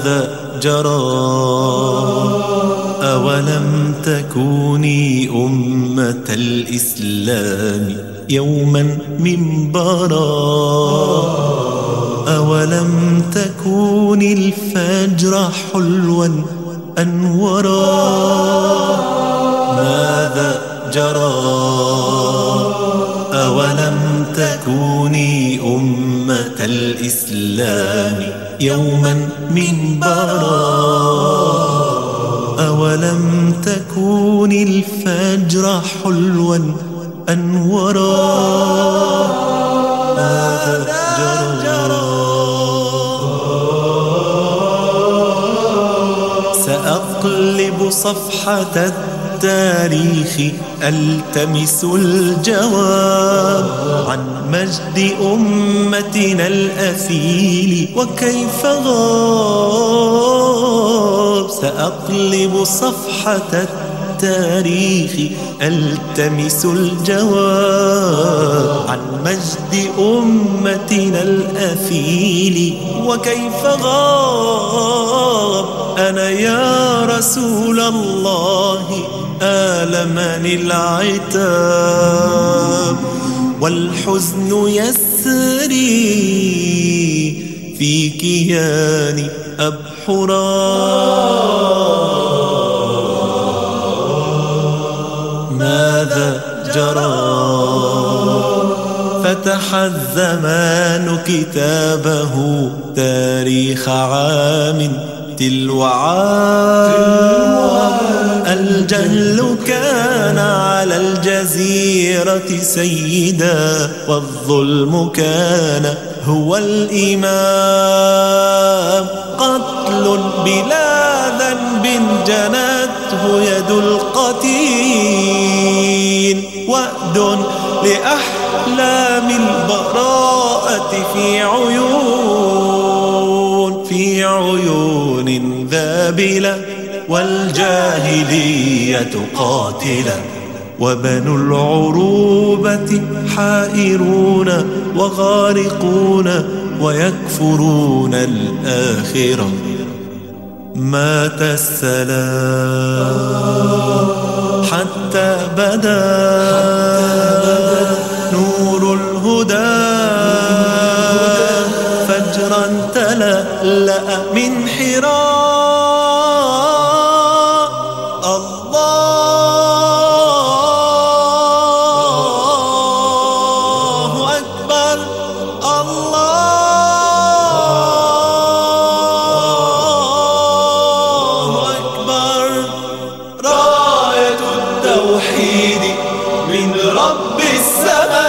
ماذا جرى؟ أولم تكوني أمة الإسلام يوما منبرا؟ أولم تكوني الفجر حلوا أنورا؟ ماذا جرى؟ أولم تكوني أمة الإسلام يوما منبرا؟ أولم تكوني الفجر حلوا أنورا؟ ماذا جرى؟ سأقلب صفحة التاريخ ألتمس الجواب عن مجد أمتنا الأثيل وكيف غاب. سأقلب صفحة التاريخ ألتمس الجواب عن مجد أمتنا الأثيل وكيف غاب. أنا يا رسول الله آلمني العتاب والحزن يسري في كياني أبحرا. ماذا جرى؟ فتح الزمان كتابه تاريخ عام تلو عام. الجهل كان على الجزيرة سيدا والظلم كان هو الإمام. قتل بلا ذنب جنته يد القتيل وأد لأحلام البراءة في عيون ذابلة والجاهلية قاتلة. وبنو العروبة حائرون وغارقون ويكفرون الآخرة. مات السلام حتى بدا نور الهدى فجرا تلألأ من حراء. الله أكبر الله أكبر. راية التوحيد من رب السماء